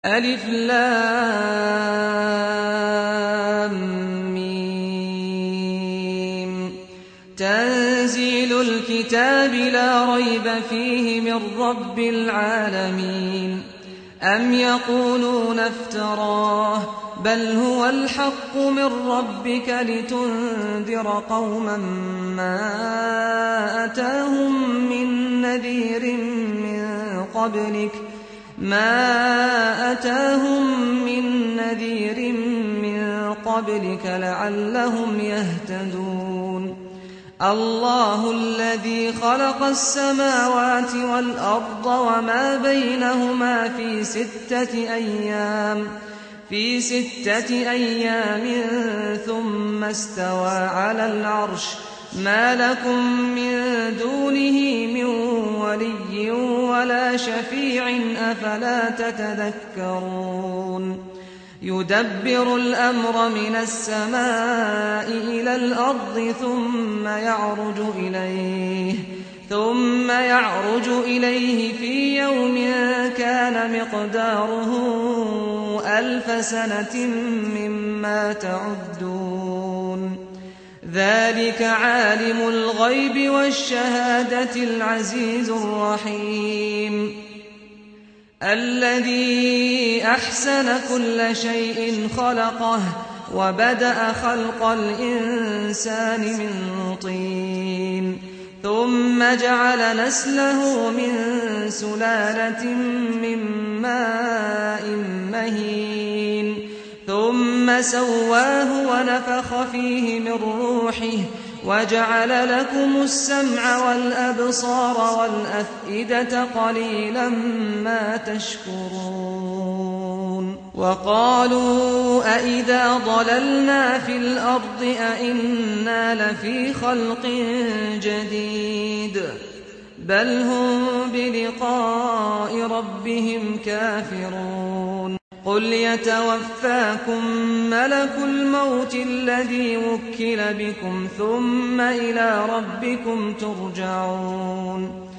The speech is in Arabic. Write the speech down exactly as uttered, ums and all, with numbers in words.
ألف لام ميم. تنزيل الكتاب لا ريب فيه من رب العالمين. أم يقولون افتراه بل هو الحق من ربك لتنذر قوما ما أتاهم من نذير من قبلك ما أتاهم من نذير من قبلك لعلهم يهتدون. الله الذي خلق السماوات والأرض وما بينهما في ستة أيام في ستة أيام ثم استوى على العرش. ما لكم من دونه من ولي ولا شفيع أفلا تتذكرون. يدبر الأمر من السماء إلى الأرض ثم يعرج إليه ثم يعرج إليه في يوم كان مقداره ألف سنة مما تعدون. ذلك عالم الغيب والشهادة العزيز الرحيم الذي أحسن كل شيء خلقه وبدأ خلق الإنسان من طين ثم جعل نسله من سلالة من ماء مهين ثم سواه ونفخ فيه من روحه وجعل لكم السمع والأبصار والأفئدة قليلا ما تشكرون. وقالوا أئذا ضللنا في الأرض أئنا لفي خلق جديد بل هم بلقاء ربهم كافرون. قل يتوفاكم ملك الموت الذي وكل بكم ثم إلى ربكم ترجعون.